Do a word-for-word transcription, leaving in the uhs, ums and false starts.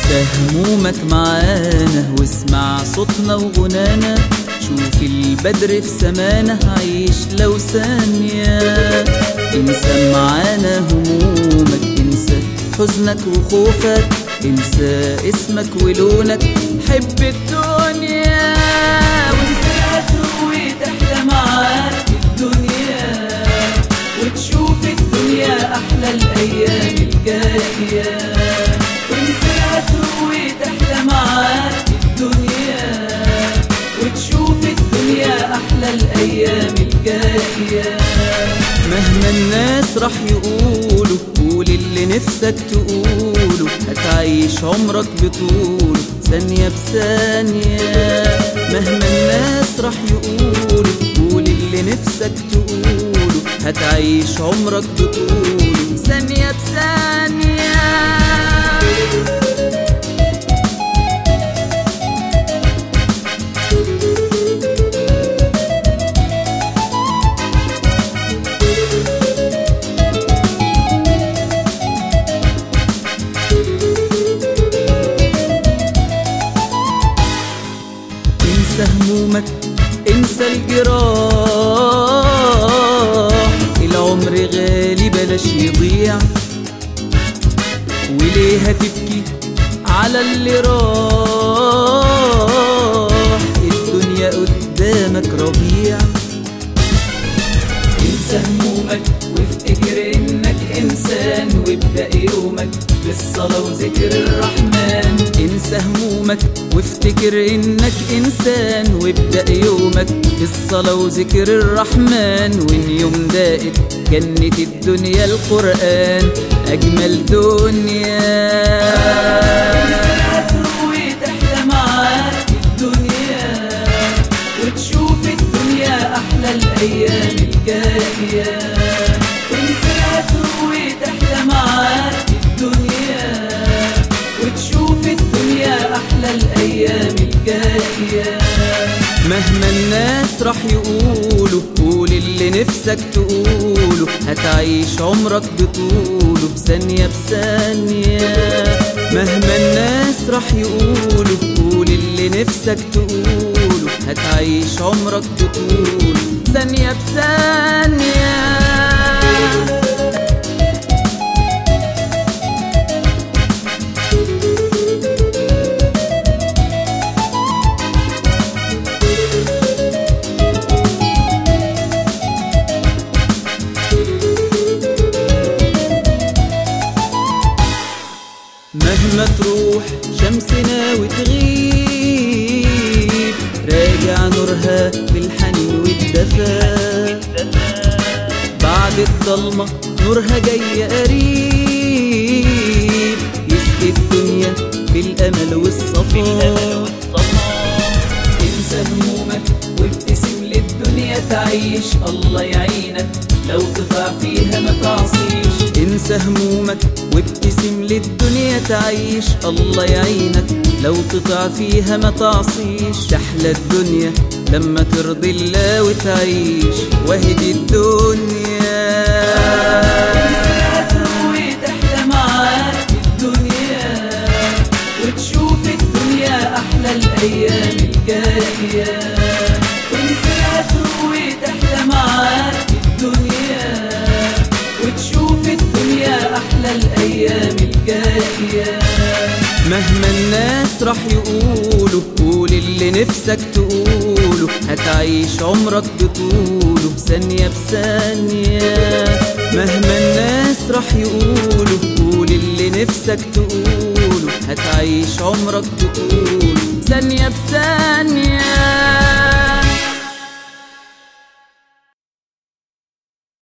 انسى همومك معانا واسمع صوتنا وغنانا، شوف البدر في سمانا عيش لو ثانية. انسى معانا همومك، انسى حزنك وخوفك، انسى اسمك ولونك، حب الدنيا وانسى تروي تحلى معاك الدنيا، وتشوف الدنيا أحلى الأيام الجاية. وانسى تروي تحلى معاك الدنيا، وتشوف الدنيا أحلى الأيام الجاية. مهما الناس راح يقولوا، قول اللي نفسك تقوله، هتعيش عمرك بطوله ثانية بثانية. مهما الناس راح يقولوا، قول اللي نفسك تقوله، هتعيش عمرك بطوله ثانية بثانية. انسى همومك، انسى الجراح، العمر غالي بلاش يضيع، وليه هتبكي على اللي راح، الدنيا قدامك ربيع. انسى همومك وافتكر انك انسان، وابدأ يومك بالصلاة وذكر الرحمن. انسى همومك وافتكر انك انسان، وابدأ يومك بالصلاة وذكر الرحمن. وان يوم دائت جنة الدنيا القرآن اجمل دنيا. انسى تروي تحلى معاك الدنيا، وتشوف الدنيا احلى الايام الجاية. انسى تروي تحلى معاك الدنيا، وتشوف الدنيا احلى الايام الجاية. مهما الناس راح يقولوا، قول اللي نفسك تقوله، هتعيش عمرك بطوله ثانية بثانية. مهما الناس راح يقولوا، قول اللي نفسك تقوله، هتعيش عمرك بطوله ثانية بثانية. مهما تروح شمسنا وتغيب، راجع نورها بالحنين والدفا، بعد الضلمة نورها جاي قريب، يسقي الدنيا بالأمل والصفا. انسى همومك وابتسم للدنيا تعيش، الله يعينك لو تضع فيها ما تعصيش. انسى همومك وابتسم للدنيا تعيش، الله يعينك لو تطع فيها ما تعصيش. تحلى الدنيا لما ترضي الله وتعيش، واهدي الدنيا. انسى تروي تحلى معاك الدنيا، وتشوف الدنيا احلى الايام الجاية. انسى تروي تحلى معاك الدنيا، وتشوف الدنيا احلى الايام الجاية. مهما الناس راح يقولوا، قول اللي نفسك تقوله، هتعيش عمرك بطوله ثانية بثانية. مهما الناس راح يقولوا، قول اللي نفسك تقوله، هتعيش عمرك بطوله ثانية بثانية.